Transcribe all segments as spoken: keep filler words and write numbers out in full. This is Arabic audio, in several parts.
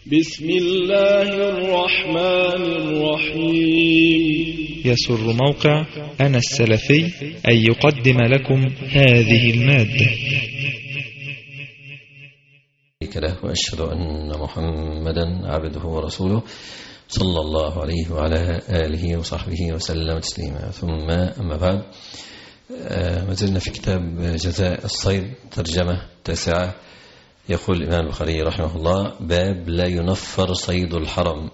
بسم الله الرحمن الرحيم. يسر موقع أنا السلفي أن يقدم لكم هذه المادة. وأشهد أن محمدا عبده ورسوله صلى الله عليه وعلى آله وصحبه وسلم تسليما، ثم أما بعد، ما زلنا في كتاب جزاء الصيد، ترجمة تاسعة. يقول الإمام البخاري رحمه الله: باب لا ينفر صيد الحرم.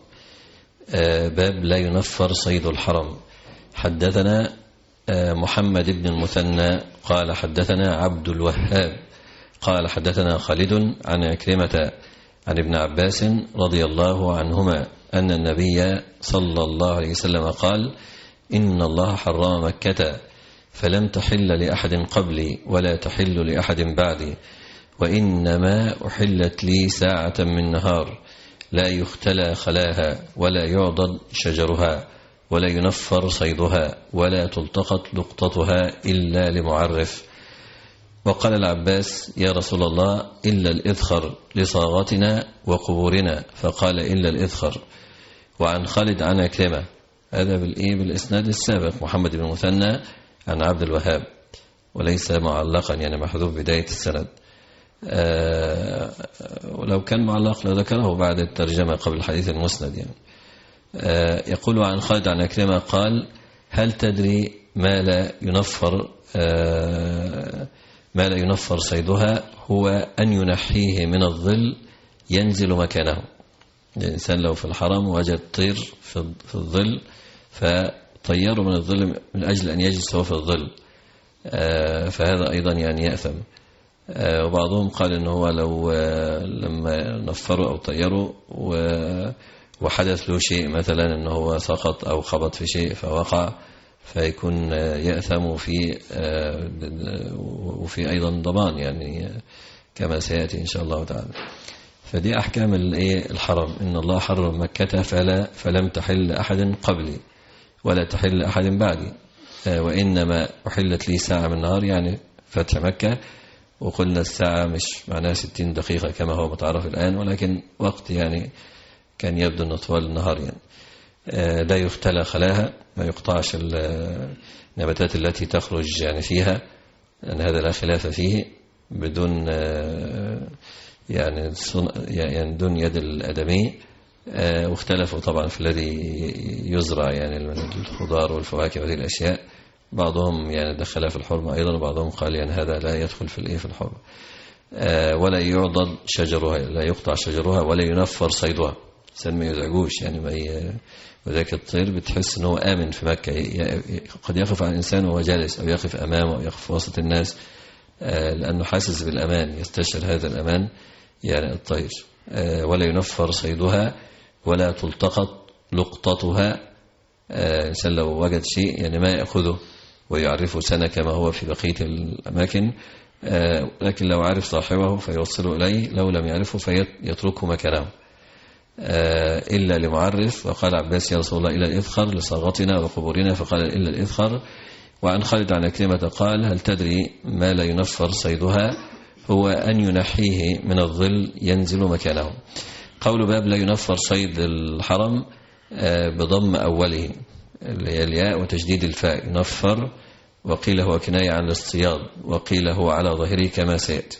باب لا ينفر صيد الحرم. حدثنا محمد بن المثنى قال حدثنا عبد الوهاب قال حدثنا خالد عن عكرمة عن ابن عباس رضي الله عنهما أن النبي صلى الله عليه وسلم قال: إن الله حرم مكة فلم تحل لأحد قبلي ولا تحل لأحد بعدي، وإنما أحلت لي ساعة من نهار لا يختلى خلاها ولا يعضد شجرها ولا ينفر صيدها ولا تلتقط لقطتها إلا لمعرف. وقال العباس: يا رسول الله، إلا الإذخر لصاغتنا وقبورنا، فقال: إلا الإذخر. وعن خالد عن عكرمة، هذا بالإيه بالإسناد السابق، محمد بن مثنى عن عبد الوهاب، وليس معلقا يعني محذوف بداية السند. آه ولو كان معلق لذكره بعد الترجمة قبل الحديث المسند يعني. آه يقول عن خالد عن عكرمة قال: هل تدري ما لا ينفر آه ما لا ينفر صيدها؟ هو أن ينحيه من الظل ينزل مكانه. الإنسان لو في الحرم وجد طير في الظل فطيره من الظل من أجل أن يجلس هو في الظل، آه فهذا أيضا يعني يأثم. آه وبعضهم قال إنه هو لو آه لما نفروا أو طيروا وحدث له شيء، مثلا إنه هو سقط أو خبط في شيء فوقع، فيكون آه يأثم، وفي آه وفي أيضا ضمان يعني كما سيأتي إن شاء الله تعالى. فدي أحكام الحرم. إن الله حرم مكة فلا فلم تحل أحد قبلي ولا تحل أحد بعدي، آه وإنما أحلت لي ساعة من النهار، يعني فتح مكة. وقلنا الساعة مش معناها ستين دقيقة كما هو متعرف الآن، ولكن وقت يعني كان يبدو أنه طوال النهار يعني. آه لا يختلى خلاها، ما يقطعش النباتات التي تخرج يعني فيها، لأن هذا لا خلاف فيه، بدون آه يعني يعني دون يد الآدمي. آه واختلفوا طبعا في الذي يزرع يعني من الخضار والفواكه وهذه الأشياء. بعضهم يعني دخلها في الحرمة أيضا، وبعضهم قال يعني هذا لا يدخل في الإيه في الحرمة. آه ولا يعضد شجرها، لا يقطع شجرها، ولا ينفر صيدها، الإنسان ما يزعجوش يعني. ما ي... وذاك الطير بتحس أنه آمن في مكة، ي... قد يقف على الإنسان وهو جالس، أو يقف أمامه، أو يقف وسط الناس، آه لأنه حاسس بالأمان، يستشعر هذا الأمان يعني الطير. آه ولا ينفر صيدها ولا تلتقط لقطتها. الإنسان آه لو وجد شيء يعني ما يأخذه ويعرفه سنة كما هو في بقية الأماكن، آه لكن لو عرف صاحبه فيوصله إليه، لو لم يعرفه فيتركه مكانه، آه إلا لمعرف. وقال عباس: يا رسول الله، إلا الإذخر لصاغتنا وقبورنا، فقال: إلا الإذخر. وعن خالد عن عكرمة قال: هل تدري ما لا ينفر صيدها؟ هو أن ينحيه من الظل ينزل مكانه. قول باب لا ينفر صيد الحرم آه بضم أوله اللي هي الياء وتجديد الفاء، ينفر، وقيل هو كناية عن الاصطياد، وقيل هو على ظاهره كما سيأتي.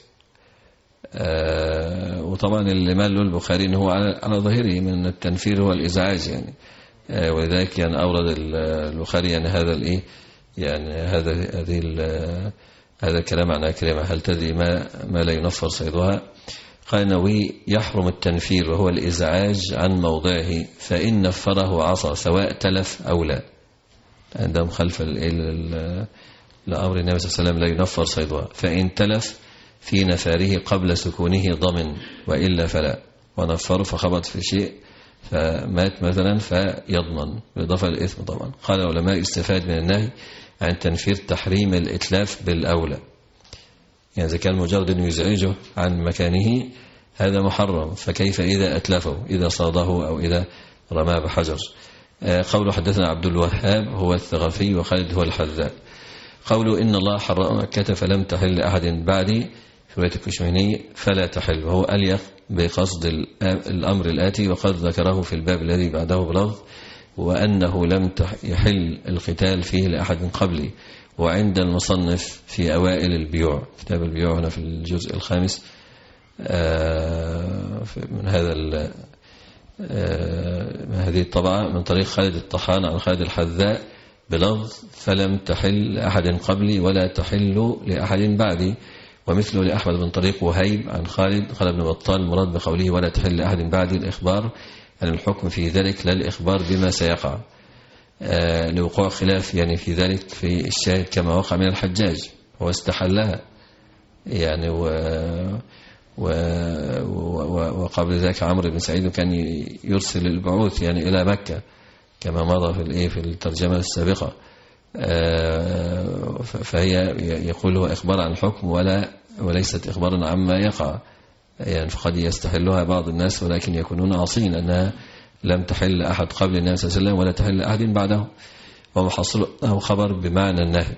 آه وطبعا اللي مال له البخاري انه هو على, على ظاهره من التنفير هو الإزعاج يعني. آه ولذلك يعني أورد البخاري يعني هذا الإيه يعني هذا هذه هذا الكلام عن عكرمة: هل تدري ما ما لا ينفر صيدها؟ قال النووي: يحرم التنفير وهو الإزعاج عن موضعه، فإن نفره عصا سواء تلف أو لا. عندهم خلف لأمر النبي صلى الله عليه وسلم لا ينفر صيدها، فإن تلف في نفاره قبل سكونه ضمن، وإلا فلا. ونفره فخبط في شيء فمات مثلا فيضمن، بالإضافة للإثم طبعا. قال العلماء: استفاد من النهي عن تنفير تحريم الإتلاف بالأولى، يعني إذا كان مجرد أن يزعجه عن مكانه هذا محرم، فكيف إذا أتلفه، إذا صاده أو إذا رماه بحجر. قوله حدثنا عبد الوهاب هو الثقفي، وخالد هو الحذاء. قوله إن الله حرم مكة فلم تحل أحد بعدي، في رواية الكشميهني فلا تحل، وهو أليق بقصد الأمر الآتي وقد ذكره في الباب الذي بعده بلفظ وأنه لم يحل القتال فيه لأحد قبلي. وعند المصنف في أوائل البيوع، كتاب البيوع هنا في الجزء الخامس من هذا من هذه الطبعة من طريق خالد الطحان عن خالد الحذاء بلفظ فلم تحل لأحد قبلي ولا تحل لأحد بعدي، ومثله لأحمد بن طريق وهيب عن خالد قال ابن بطال المراد بقوله ولا تحل لأحد بعدي الإخبار عن الحكم في ذلك لا الإخبار بما سيقع، آه لوقوع خلاف يعني في ذلك في الشاهد كما وقع من الحجاج هو استحلها يعني و و وقبل ذلك عمرو بن سعيد كان يرسل البعوث يعني إلى مكة كما مضى في الايه في الترجمة السابقة، آه فهي يقول هو إخبار عن الحكم ولا وليست إخبارا عما يقع، يعني فقد يستحلها بعض الناس ولكن يكونون عاصين أنها لم تحل أحد قبل النبي صلى الله عليه وسلم ولا تحل أحد بعده، ومحصله خبر بمعنى النهي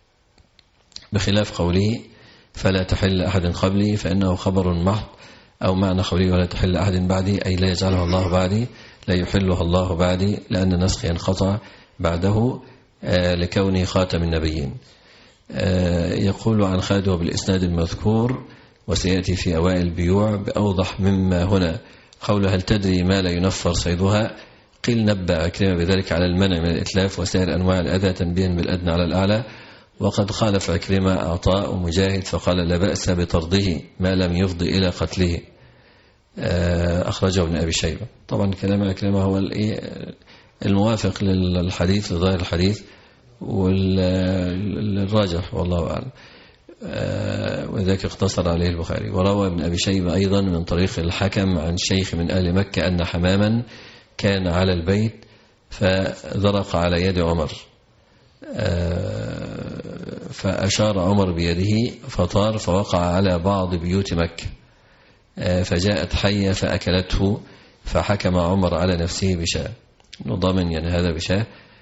بخلاف قوله فلا تحل أحد قبلي فإنه خبر محض، أو معنى قوله ولا تحل أحد بعدي أي لا يجعلها الله بعدي لا يحلها الله بعدي لأن النسخ ينقطع بعده لكونه خاتم النبيين. يقول عن خالد بالإسناد المذكور وسيأتي في أوائل البيوع بأوضح مما هنا قول هل تدري ما لا ينفر صيدها، قيل نبأ عكرمة بذلك على المنع من الإتلاف وسائر أنواع الأذى تنبيها بالأدنى على الأعلى، وقد خالف عكرمة عطاء ومجاهد فقال لا بأس بطرده ما لم يفضي إلى قتله، أخرجه ابن أبي شيبة. طبعا كلام عكرمة هو الموافق للحديث لظاهر الحديث والراجح والله أعلم، وذلك اقتصر عليه البخاري. وروى ابن أبي شيبة أيضا من طريق الحكم عن شيخ من أهل مكة أن حماما كان على البيت فذرق على يد عمر فأشار عمر بيده فطار فوقع على بعض بيوت مكة فجاءت حية فأكلته فحكم عمر على نفسه بشاة نضمن يعني هذا بشاة،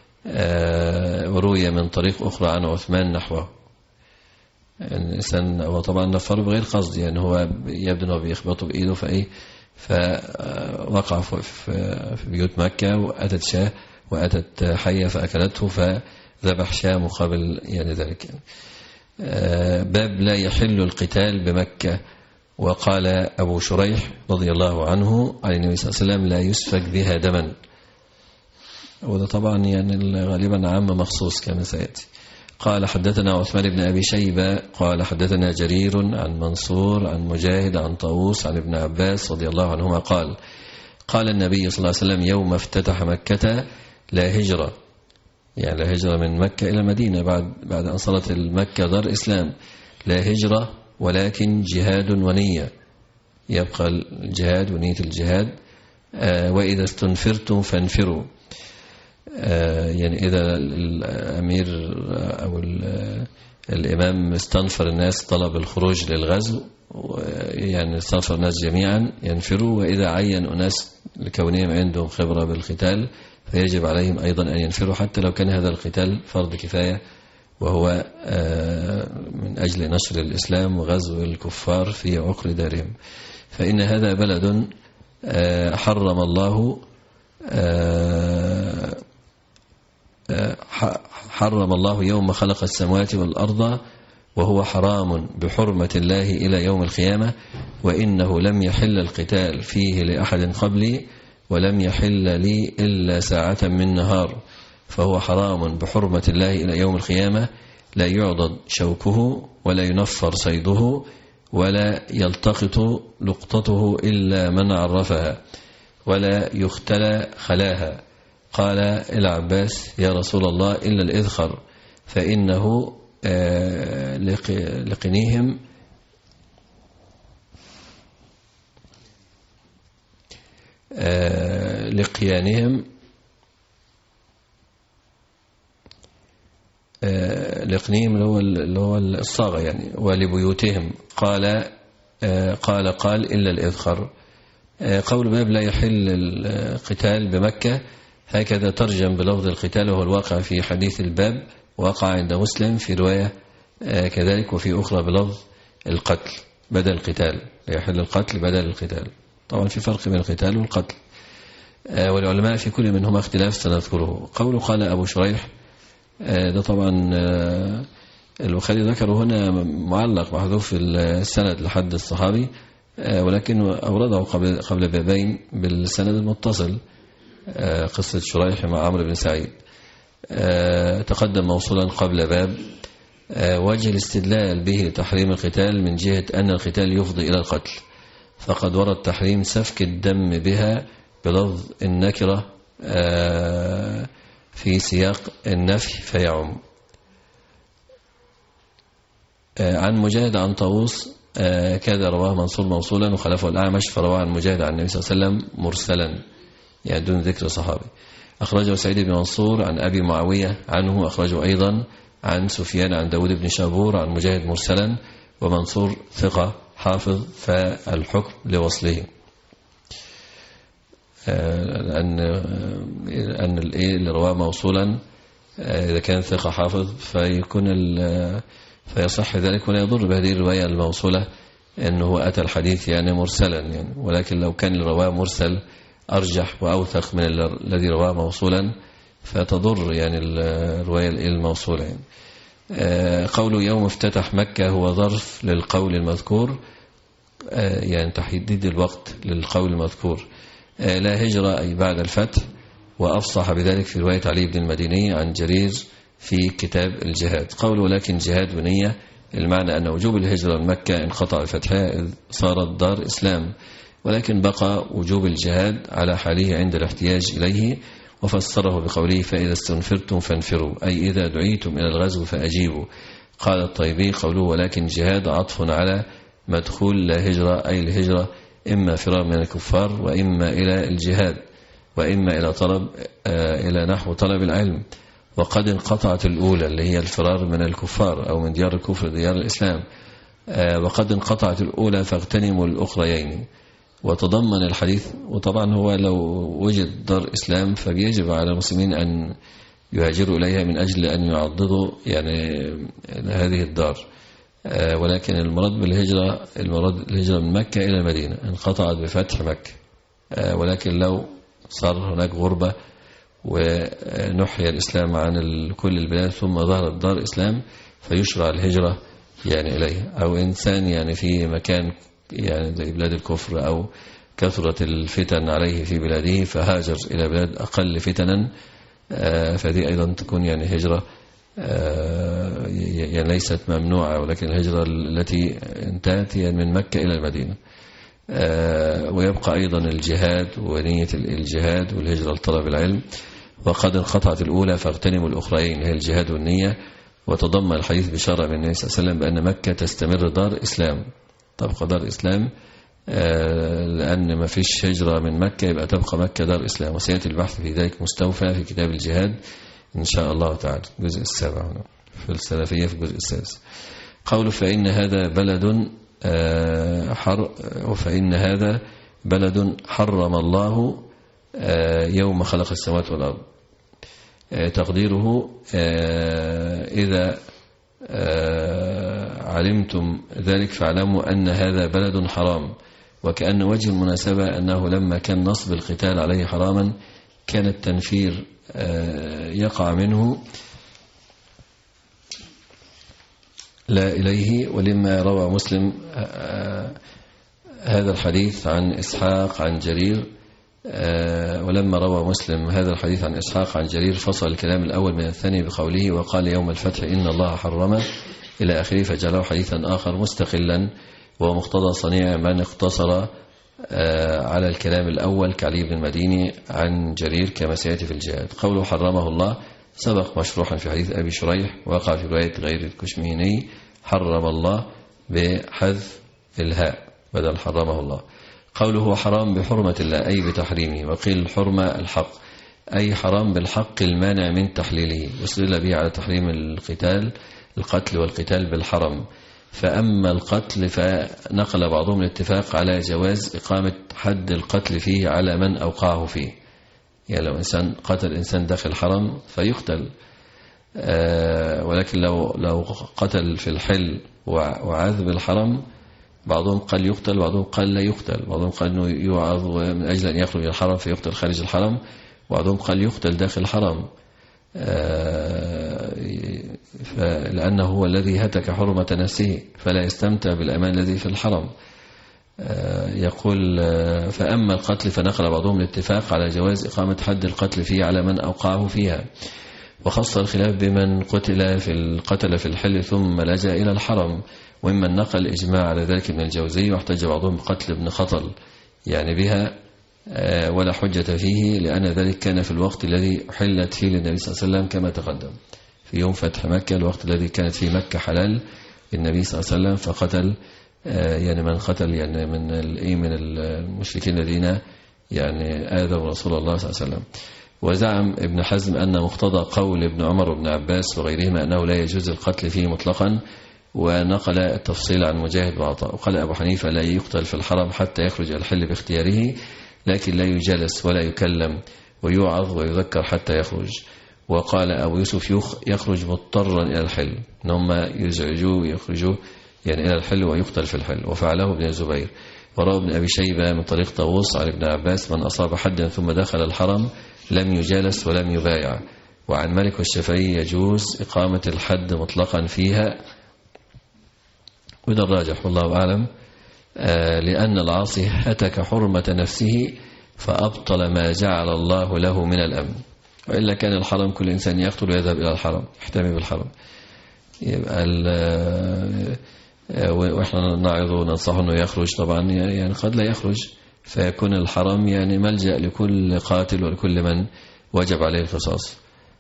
وروي من طريق أخرى عن عثمان نحوه. الإنسان هو طبعا نفره بغير قصد يعني هو يبدو أنه بيخبطه بإيده فإيه فوقع في بيوت مكة وأتت شاة وأتت حية فأكلته فذبح شاة مقابل يعني ذلك. باب لا يحل القتال بمكة. وقال أبو شريح رضي الله عنه عن النبي صلى الله عليه وسلم لا يسفك بها دما، وده طبعا يعني غالبا عام مخصوص كما سيأتي. قال حدثنا عثمان بن أبي شيبة قال حدثنا جرير عن منصور عن مجاهد عن طاووس عن ابن عباس رضي الله عنهما قال قال النبي صلى الله عليه وسلم يوم افتتح مكة لا هجرة، يعني لا هجرة من مكة إلى المدينة بعد بعد أن صارت المكة دار إسلام، لا هجرة ولكن جهاد ونية، يبقى الجهاد ونية الجهاد. آه وإذا استنفرتم فانفروا، آه يعني إذا الأمير أو الإمام استنفر الناس طلب الخروج للغزو يعني استنفر الناس جميعا ينفروا، وإذا عين أناس لكونهم عندهم خبرة بالقتال فيجب عليهم أيضا أن ينفروا حتى لو كان هذا القتال فرض كفاية وهو من أجل نشر الإسلام وغزو الكفار في عقر دارهم. فإن هذا بلد حرم الله حرم الله يوم خلق السماوات والأرض وهو حرام بحرمة الله إلى يوم القيامة، وإنه لم يحل القتال فيه لأحد قبلي ولم يحل لي إلا ساعة من نهار، فهو حرام بحرمة الله إلى يوم القيامة، لا يعضد شوكه ولا ينفر صيده ولا يلتقط لقطته إلا من عرفها ولا يختلى خلاها. قال العباس يا رسول الله إلا الإذخر فإنه لقنيهم لقيانهم لقنيهم اللي هو اللي هو الصاغة يعني ولبيوتهم. قال قال قال إلا الإذخر. قول باب لا يحل القتال بمكة هكذا ترجم بلفظ القتال وهو الواقع في حديث الباب، وقع عند مسلم في رواية كذلك وفي أخرى بلفظ القتل. بدل القتال، لا يحل القتل بدل القتال. طبعا في فرق بين القتال والقتل، والعلماء في كل منهما اختلاف سنذكره. قوله قال أبو شريح، ده طبعا البخاري ذكره هنا معلق محذوف في السند لحد الصحابي، ولكن أورده قبل قبل بابين بالسند المتصل، قصة شريح مع عمرو بن سعيد، تقدم موصولا قبل باب. وجه الاستدلال به لتحريم القتال من جهة أن القتال يفضي إلى القتل، فقد ورد تحريم سفك الدم بها بلفظ النكرة في سياق النفي فيعم. عن مجاهد عن طاووس كذا رواه منصور موصولا وخلفه الأعمش، فرواه عن مجاهد عن النبي صلى الله عليه وسلم مرسلا يعني دون ذكر صحابي. أخرجه سعيد بن منصور عن أبي معاوية عنه، أخرجه أيضا عن سفيان عن داود بن شابور عن مجاهد مرسلا، ومنصور ثقة حافظ فالحكم لوصله، لأن أن الإيه اللي رواه موصولا إذا كان ثقة حافظ فيكون فيصح ذلك، ولا يضر بهذه الرواية الموصولة أنه أتى الحديث يعني مرسلا يعني، ولكن لو كان الرواه مرسل أرجح وأوثق من الذي رواه موصولا فتضر يعني الرواية الموصولة يعني. قوله يوم افتتح مكة هو ظرف للقول المذكور، يعني تحديد الوقت للقول المذكور. لا هجرة أي بعد الفتح، وأفصح بذلك في رواية علي بن المديني عن جرير في كتاب الجهاد. قوله لكن جهاد ونية، المعنى أن وجوب الهجرة من مكة انقطع بفتحها إذ صارت دار إسلام، ولكن بقى وجوب الجهاد على حاله عند الاحتياج إليه، وفسره بقوله فإذا استنفرتم فانفروا، أي إذا دعيتم إلى الغزو فأجيبوا. قال الطيبي قوله ولكن جهاد عطف على مدخول لا هجرة، أي الهجرة إما فرار من الكفار وإما إلى الجهاد وإما إلى طلب إلى نحو طلب العلم. وقد انقطعت الأولى اللي هي الفرار من الكفار أو من ديار الكفر ديار الإسلام، وقد انقطعت الأولى فاغتنموا الأخريين. وتضمن الحديث، وطبعا هو لو وجد دار إسلام فبيجب على المسلمين أن يهاجروا إليها من أجل أن يعضدوا يعني هذه الدار، ولكن المراد بالهجرة المراد الهجرة من مكة إلى المدينة انقطعت بفتح مكة، ولكن لو صار هناك غربة ونحيا الإسلام عن كل البلاد ثم ظهرت دار إسلام فيشرع الهجرة يعني إليها. أو إنسان يعني في مكان يعني زي بلاد الكفر أو كثرة الفتن عليه في بلاده فهاجر إلى بلاد أقل فتنا، فدي أيضا تكون يعني هجرة يعني ليست ممنوعة، ولكن الهجرة التي انتهت هي من مكة إلى المدينة. ويبقى أيضا الجهاد ونية الجهاد والهجرة لطلب العلم. وقد انقطعت الأولى فاغتنموا الأخرين هي الجهاد والنية. وتضمن الحديث بشرع من النبي صلى الله عليه وسلم بأن مكة تستمر دار إسلام، تبقى دار إسلام، لأن ما فيش هجرة من مكة يبقى تبقى مكة دار إسلام. وسيأتي البحث في ذلك مستوفى في كتاب الجهاد إن شاء الله تعالى الجزء السابع في السلفية في الجزء السادس. قوله فإن هذا بلد حر وفإن هذا بلد حرم الله يوم خلق السماوات والأرض. تقديره إذا علمتم ذلك فاعلموا أن هذا بلد حرام. وكأن وجه المناسبة أنه لما كان نصب القتال عليه حراما كان التنفير يقع منه لا إليه. ولما روى مسلم هذا الحديث عن إسحاق عن جرير ولما روى مسلم هذا الحديث عن إسحاق عن جرير فصل الكلام الأول من الثاني بقوله وقال يوم الفتح إن الله حرم إلى آخره، فجعله حديثا آخر مستقلا ومقتضى صنيع من اقتصر على الكلام الأول كعلي بن المديني عن جرير كما سيأتي في الجهاد. قوله حرمه الله سبق مشروحا في حديث أبي شريح، وقع في رواية غير الكشميني حرم الله بحذف الهاء بدل حرمه الله. قوله حرام بحرمة الله أي بتحريمه، وقيل الحرمة الحق أي حرام بالحق المانع من تحليله، واستدل به على تحريم القتال القتل والقتال بالحرم. فأما القتل فنقل بعضهم الاتفاق على جواز إقامة حد القتل فيه على من أوقعه فيه، يعني لو إنسان قتل إنسان داخل الحرم فيقتل، ولكن لو لو قتل في الحل وعذب الحرم بعضهم قال يقتل، بعضهم قال لا يقتل، بعضهم قال أنه يوعظ من أجل أن يخرج الحرم فيقتل خارج الحرم، وبعضهم قال يقتل داخل الحرم لأنه هو الذي هتك حرمة نفسه فلا يستمتع بالأمان الذي في الحرم. يقول فأما القتل فنقل بعضهم الاتفاق على جواز إقامة حد القتل فيه على من أوقعه فيها، وخص الخلاف بمن قتل في القتل في الحل ثم لجأ إلى الحرم، وممن نقل إجماع على ذلك ابن الجوزي، واحتج بعضهم بقتل ابن خطل يعني بها ولا حجة فيه، لأن ذلك كان في الوقت الذي حلت فيه للنبي صلى الله عليه وسلم كما تقدم في يوم فتح مكة، الوقت الذي كانت فيه مكة حلال النبي صلى الله عليه وسلم، فقتل يعني من قتل يعني من من المشركين الذين يعني آذوا رسول الله صلى الله عليه وسلم. وزعم ابن حزم أن مقتضى قول ابن عمر وابن عباس وغيرهما أنه لا يجوز القتل فيه مطلقا، ونقل التفصيل عن مجاهد وعطاء. وقال أبو حنيفة لا يقتل في الحرم حتى يخرج الحل باختياره، لكن لا يجلس ولا يكلم ويوعظ ويذكر حتى يخرج. وقال أبو يوسف يخرج مضطرا إلى الحل، إنهم يزعجوه ويخرجوه يعني إلى الحل ويقتل في الحل، وفعله ابن الزبير. وروى ابن أبي شيبة من طريق طاووس عن ابن عباس من أصاب حدا ثم دخل الحرم لم يجالس ولم يبايع. وعن مالك والشافعي يجوز إقامة الحد مطلقا فيها، وده الراجح والله أعلم، آه لأن العاصي هتك حرمة نفسه فأبطل ما جعل الله له من الأمن، وإلا كان الحرم كل إنسان يقتل ويذهب إلى الحرم يحتمي بالحرم، يبقى وإحنا نعظ وننصحه أنه يخرج، طبعا يعني قد لا يخرج فيكون الحرم يعني ملجأ لكل قاتل ولكل من وجب عليه القصاص.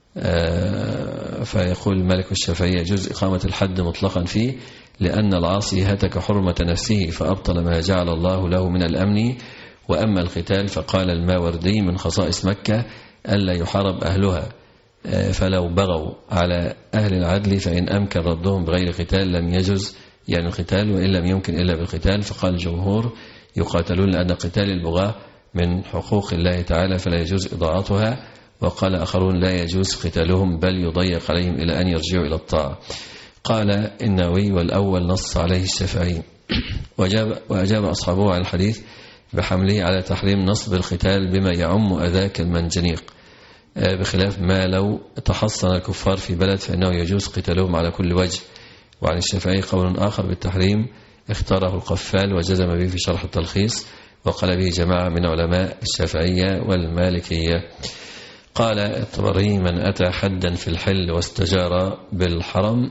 فيقول مالك الشافعي يجوز إقامة الحد مطلقا فيه لأن العاصي هتك حرمة نفسه فأبطل ما جعل الله له من الأمن. وأما القتال فقال الماوردي من خصائص مكة ألا يحارب أهلها، فلو بغوا على أهل العدل فإن أمكن ردهم بغير قتال لم يجوز يعني القتال، وإن لم يمكن إلا بالقتال. فقال الجمهور يقاتلون لأن قتال البغاة من حقوق الله تعالى فلا يجوز إضاعتها. وقال آخرون لا يجوز قتالهم بل يضيق عليهم إلى أن يرجعوا إلى الطاعة. قال النووي والأول نص عليه الشافعي، وأجاب, وأجاب أصحابه عن الحديث بحمله على تحريم نصب القتال بما يعم أذاك المنجنيق، بخلاف ما لو تحصن الكفار في بلد فإنه يجوز قتالهم على كل وجه. وعن الشافعي قول آخر بالتحريم اختاره القفال وجزم به في شرح التلخيص، وقال به جماعة من علماء الشافعية والمالكية. قال الطبري من أتى حدا في الحل واستجار بالحرم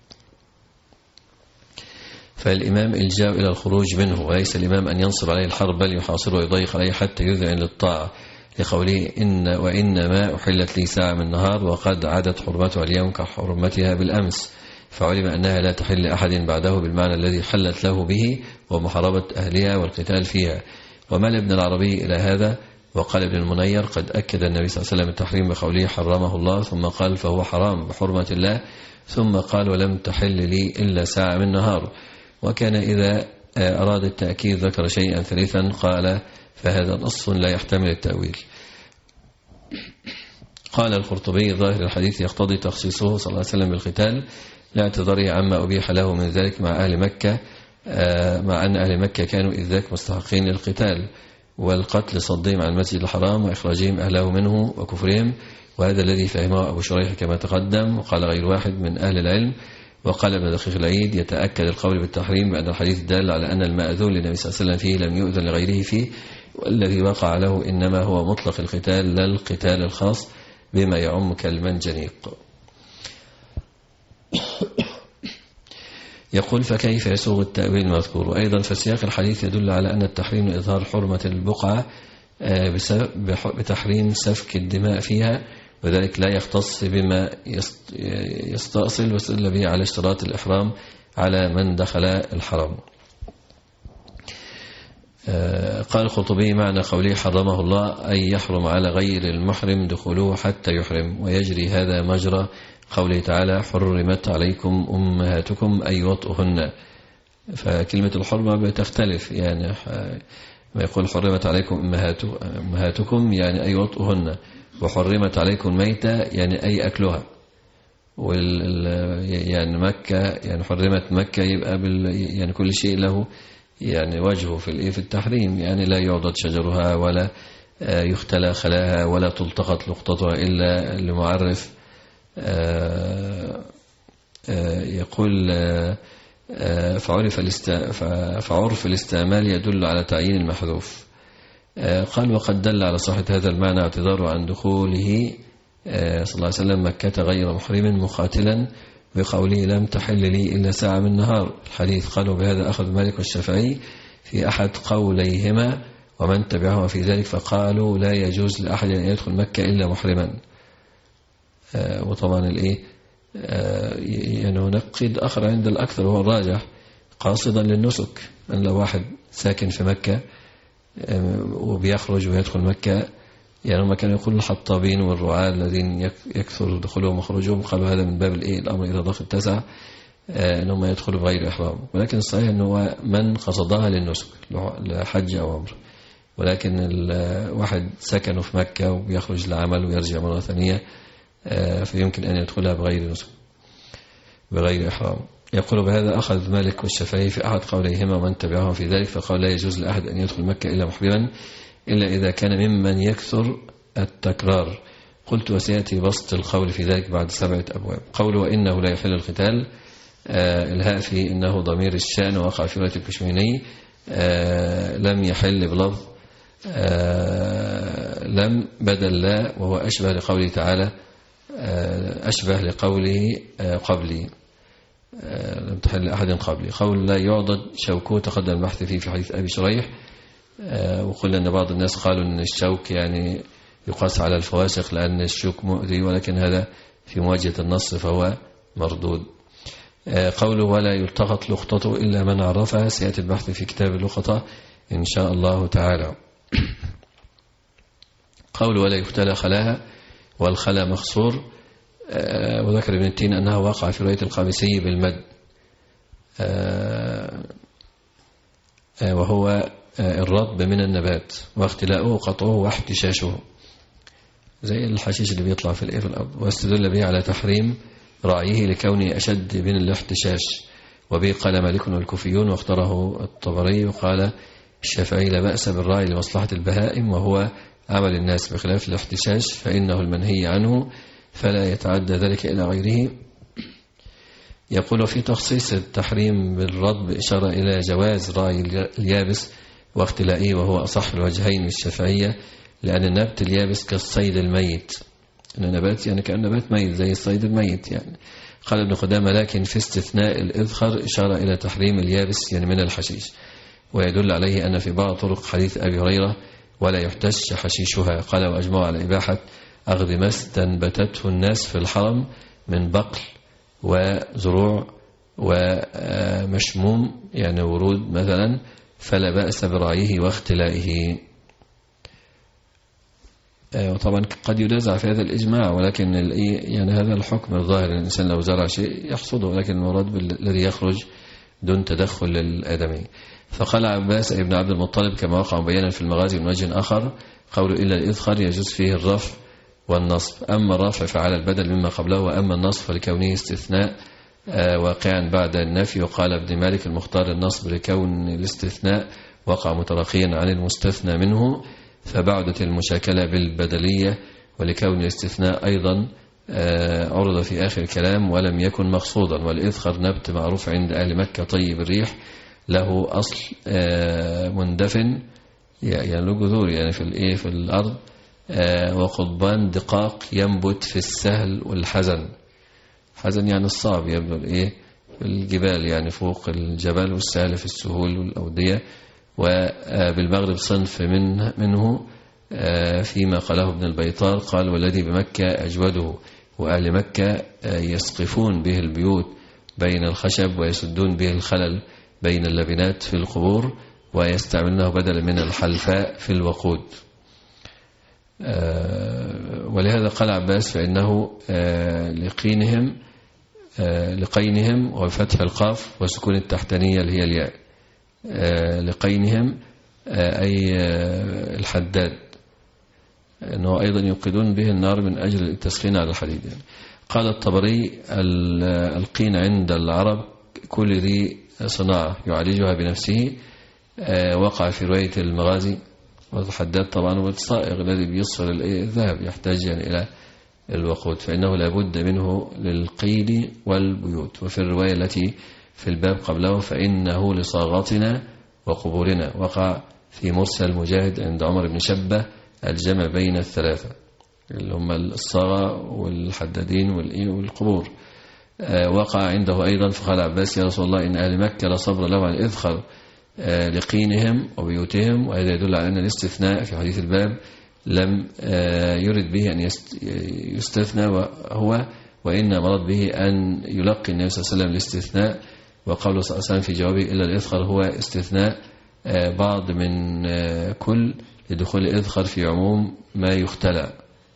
فالإمام إلجاء إلى الخروج منه، وليس الإمام أن ينصب عليه الحرب بل يحاصره ويضيق عليه حتى يذعن للطاعة، لقوله إن وإنما أحلت لي ساعة من النهار وقد عادت حرمتها اليوم كحرمتها بالأمس، فعلم أنها لا تحل أحد بعده بالمعنى الذي حلت له به ومحاربة أهلها والقتال فيها. ومال ابن العربي إلى هذا. وقال ابن المنير قد أكد النبي صلى الله عليه وسلم التحريم بقوله حرمه الله، ثم قال فهو حرام بحرمة الله، ثم قال ولم تحل لي إلا ساعة من نهار. وكان إذا أراد التأكيد ذكر شيئا ثالثا قال فهذا نص لا يحتمل التأويل. قال القرطبي ظاهر الحديث يقتضي تخصيصه صلى الله عليه وسلم بالقتال لاعتذاره عما أبيح له من ذلك مع أهل مكة، مع أن أهل مكة كانوا إذ ذاك مستحقين للقتال والقتل صدهم عن المسجد الحرام وإخراجهم أهله منه وكفرهم، وهذا الذي فهمه أبو شريح كما تقدم. وقال غير واحد من أهل العلم. وقال ابن دقيق العيد يتأكد القول بالتحريم بأن الحديث دال على أن المأذون للنبي صلى الله عليه وسلم فيه لم يؤذن لغيره فيه، والذي وقع له إنما هو مطلق القتال لا القتال الخاص بما يعم كالمنجنيق. يقول فكيف يسوغ التأويل المذكور؟ وأيضا فسياق الحديث يدل على أن التحريم إظهار حرمة البقعة بتحريم سفك الدماء فيها، وذلك لا يختص بما يستأصل واستدل به على اشتراط الإحرام على من دخل الحرم. قال الخطبي معنى قوله حرمه الله أي يحرم على غير المحرم دخوله حتى يحرم، ويجري هذا مجرى قوله تعالى حرمت عليكم أمهاتكم أي وطئهن. فكلمة الحرمة بتختلف، يعني ما يقول حرمت عليكم أمهاتكم يعني أي وطئهن، وحرمت عليكم ميتة يعني أي أكلها. وال يعني مكة يعني حرمت مكة يبقى بال يعني كل شيء له يعني وجهه في في التحريم، يعني لا يعضد شجرها ولا يختلى خلاها ولا تلتقط لقطتها إلا لمعرف. يقول فعرف فعرف الاستعمال يدل على تعيين المحذوف. قال وقد دل على صحة هذا المعنى اعتذاره عن دخوله صلى الله عليه وسلم مكة غير محرم مقاتلا بقوله لم تحل لي إلا ساعة من نهار الحديث. قالوا بهذا أخذ مالك والشافعي في أحد قوليهما ومن تبعهما في ذلك، فقالوا لا يجوز لأحد أن يدخل مكة إلا محرما. وطبعا الإيه يعني هناك قيد آخر عند الأكثر وهو الراجح قاصدا للنسك، أن لو واحد ساكن في مكة وبيخرج ويدخل مكة، يعني هم كانوا يقولوا الحطابين والرعاة الذين يكثر دخولهم وخروجهم، قالوا هذا من باب الإيه الأمر إذا ضاق اتسع أنهم يدخلوا بغير إحرام، ولكن الصحيح أنه من قصدها للنسك لحج أو عمره، ولكن الواحد سكنه في مكة وبيخرج لعمل ويرجع مرة ثانية فيمكن أن يدخلها بغير نسك بغير إحرام. يقول بهذا أخذ مالك والشافعي في أحد قوليهما ومن تبعهم في ذلك، فقال لا يجوز لأحد أن يدخل مكة إلا محرما إلا إذا كان ممن يكثر التكرار. قلت وسيأتي بسط القول في ذلك بعد سبعة أبواب. قول وإنه لا يحل القتال، آه الهاء في إنه ضمير الشأن وقع في رواية الكشميني آه لم يحل بلفظ آه لم بدل لا، وهو أشبه لقوله تعالى آه أشبه لقوله آه قبلي آه لم تحل أحد قبلي. قول لا يعضد شوكه تقدم البحث فيه في حديث أبي شريح، آه وقلنا أن بعض الناس قالوا أن الشوك يعني يقاس على الفواسق لأن الشوك مؤذي، ولكن هذا في مواجهة النص فهو مردود. قوله ولا يلتقط لقطته إلا من عرفها، سيأتي البحث في كتاب اللقطة إن شاء الله تعالى. قوله ولا يختلى خلاها، والخلا مخصور، وذكر ابن التين أنها وقع في رواية القابسي بالمد، وهو الرطب من النبات واختلاؤه قطعه واحتشاشه زي الحشيش اللي بيطلع في الأرض، واستدل به على تحريم رعيه لكونه أشد من الاحتشاش، وبه قال مالك والكوفيون واختاره الطبري، وقال الشافعي لا بأس بالرعي لمصلحة البهائم وهو عمل الناس، بخلاف الاحتشاش فإنه المنهي عنه فلا يتعدى ذلك إلى غيره. يقول في تخصيص التحريم بالرطب إشارة إلى جواز رعي اليابس واختلائه، وهو أصح الوجهين للشافعية، لأن النبت اليابس كالصيد الميت، النبات يعني كأن نبات ميت زي الصيد الميت يعني. قال ابن قدامة لكن في استثناء الإذخر إشارة إلى تحريم اليابس يعني من الحشيش، ويدل عليه أن في بعض طرق حديث أبي هريرة ولا يحتش حشيشها. قال وأجمعوا على إباحة أخذ ما استنبتته الناس في الحرم من بقل وزروع ومشموم يعني ورود مثلا، فلا بأس برعيه واختلائه. وطبعا قد ينازع في هذا الإجماع، ولكن يعني هذا الحكم الظاهر الإنسان لو زرع شيء يحصده، ولكن المراد الذي يخرج دون تدخل للآدمي. فقال عباس ابن عبد المطلب كما وقع مبينا في المغازي من وجه آخر قوله إلا الإذخر يجوز فيه الرفع والنصب، أما الرفع فعلى البدل مما قبله، وأما النصب فلكونه استثناء واقعا بعد النفي. وقال ابن مالك المختار النصب لكون الاستثناء وقع مترقيا عن المستثنى منه، فبعدت المشاكلة بالبدلية، ولكون الاستثناء أيضا عرض في آخر الكلام ولم يكن مقصودا. والإذخر نبت معروف عند أهل مكة طيب الريح، له أصل مندفن يعني له جذور يعني في الإيه في الأرض، وقضبان دقاق ينبت في السهل والحزن، حزن يعني الصعب يبدو الإيه في الجبال يعني فوق الجبل، والسهل في السهول والأودية. وبالمغرب صنف من منه فيما قاله ابن البيطار قال والذي بمكة أجوده، وأهل مكة يسقفون به البيوت بين الخشب ويسدون به الخلل بين اللبنات في القبور، ويستعملونه بدلا من الحلفاء في الوقود. ولهذا قال عباس فإنه لقينهم لقينهم وفتح القاف وسكون التحتانية اللي هي الياء، لقينهم أي الحداد، أنه أيضا يوقدون به النار من أجل التسخين على الحديد يعني. قال الطبري القين عند العرب كل ذي صناعة يعالجها بنفسه، وقع في رواية المغازي والحداد طبعا والصائغ الذي بيصل الذهب يحتاج يعني إلى الوقود، فإنه لابد منه للقيل والبيوت. وفي الرواية التي في الباب قبله فإنه لصاغتنا وقبورنا، وقع في مرسل مجاهد عند عمر بن شبة الجمع بين الثلاثة اللي هم الصاغة والحدادين والقبور. وقع عنده أيضا فقال عباس يا رسول الله إن أهل مكة لا صبر لهم على الإذخر لقينهم وبيوتهم. وهذا يدل على أن الاستثناء في حديث الباب لم يرد به أن يستثنى وهو وإن مرض به أن يلقي النبي صلى الله عليه وسلم الاستثناء. وقوله صلى الله عليه وسلم في جوابه إلا الإذخر هو استثناء بعض من كل لدخول الإذخر في عموم ما يختلى،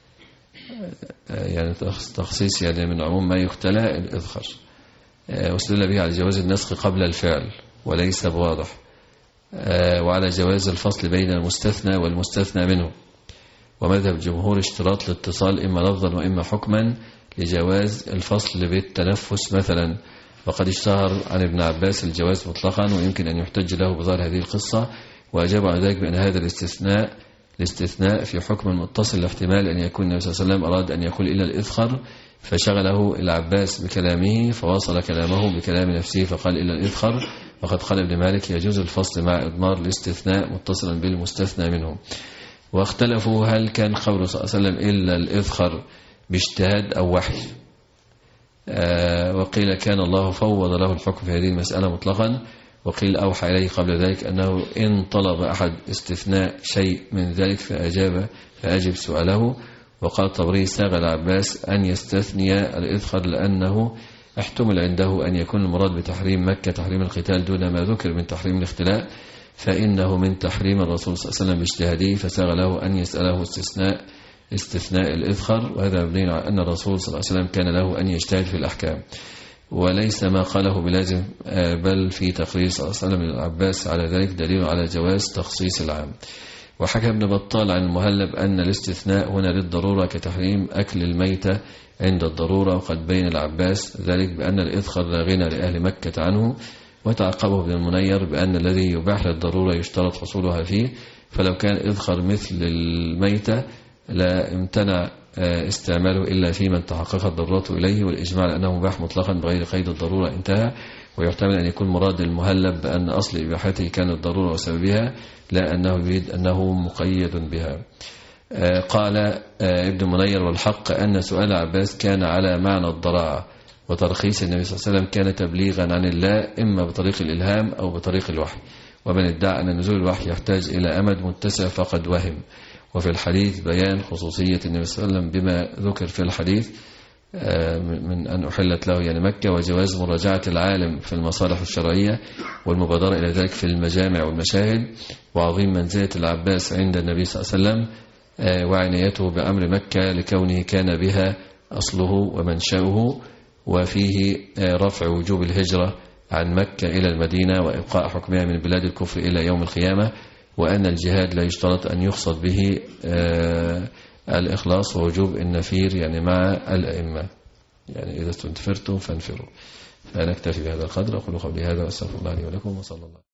يعني تخصيص يعني من عموم ما يختلى الإذخر. واستدل به على جواز النسخ قبل الفعل وليس بواضح، وعلى جواز الفصل بين المستثنى والمستثنى منه. ومذهب جمهور اشتراط الاتصال إما لفظا وإما حكما لجواز الفصل بالتنفس مثلا. وقد اشتهر عن ابن عباس الجواز مطلقا ويمكن أن يحتج له بظاهر هذه القصة، وأجاب على ذلك بأن هذا الاستثناء الاستثناء في حكم متصل لاحتمال أن يكون النبي صلى الله عليه وسلم أراد أن يقول إلا الإذخر فشغله العباس بكلامه فواصل كلامه بكلام نفسه فقال إلا الإذخر. وقد قال ابن مالك يجوز الفصل مع إضمار الاستثناء متصلا بالمستثنى منه. واختلفوا هل كان قوله صلى الله عليه وسلم إلا الإذخر باجتهاد أو وحي. آه وقيل كان الله فوض له الحكم في هذه المسألة مطلقا، وقيل أوحى إليه قبل ذلك أنه إن طلب أحد استثناء شيء من ذلك فأجاب فأجب سؤاله. وقال الطبري ساغ العباس أن يستثني الإذخر لأنه احتمل عنده أن يكون المراد بتحريم مكة تحريم القتال دون ما ذكر من تحريم الاختلاء، فإنه من تحريم الرسول صلى الله عليه وسلم باجتهاده، فساغ له أن يسأله استثناء استثناء الإذخر. وهذا مبني على أن الرسول صلى الله عليه وسلم كان له أن يجتهد في الأحكام، وليس ما قاله بلازم، بل في تقرير صلى الله عليه وسلم للعباس على ذلك دليل على جواز تخصيص العام. وحكى ابن بطال عن المهلب أن الاستثناء هنا للضرورة كتحريم أكل الميتة عند الضرورة، وقد بين العباس ذلك بأن الإذخر لا غنى لأهل مكة عنه. وتعقبه ابن المنير بأن الذي يباح للضرورة يشترط حصولها فيه، فلو كان إذخر مثل الميتة لا امتنع استعماله إلا في من تحققت ضرورته إليه، والإجماع لأنه مباح مطلقا بغير قيد الضرورة انتهى. ويحتمل أن يكون مراد المهلب بأن أصل إباحته كانت ضرورة وسببها، لا أنه يريد أنه مقيد بها. قال ابن منير والحق أن سؤال عباس كان على معنى الضراعة، وترخيص النبي صلى الله عليه وسلم كان تبليغا عن الله إما بطريق الإلهام أو بطريق الوحي. ومن ادعى أن نزول الوحي يحتاج إلى أمد متسع فقد وهم. وفي الحديث بيان خصوصية النبي صلى الله عليه وسلم بما ذكر في الحديث من أن أحلت له يعني مكة، وجواز مراجعة العالم في المصالح الشرعية والمبادرة إلى ذلك في المجامع والمشاهد، وعظيم منزلة العباس عند النبي صلى الله عليه وسلم وعنايته بأمر مكة لكونه كان بها أصله ومنشأه، وفيه رفع وجوب الهجرة عن مكة إلى المدينة وإبقاء حكمها من بلاد الكفر إلى يوم القيامة، وأن الجهاد لا يشترط أن يقصد به الإخلاص ووجوب النفير يعني مع الأئمة، يعني إذا استنفرتم فانفروا. فنكتفي بهذا القدر. أقول قولي هذا وأستغفر الله لي ولكم وصلى الله.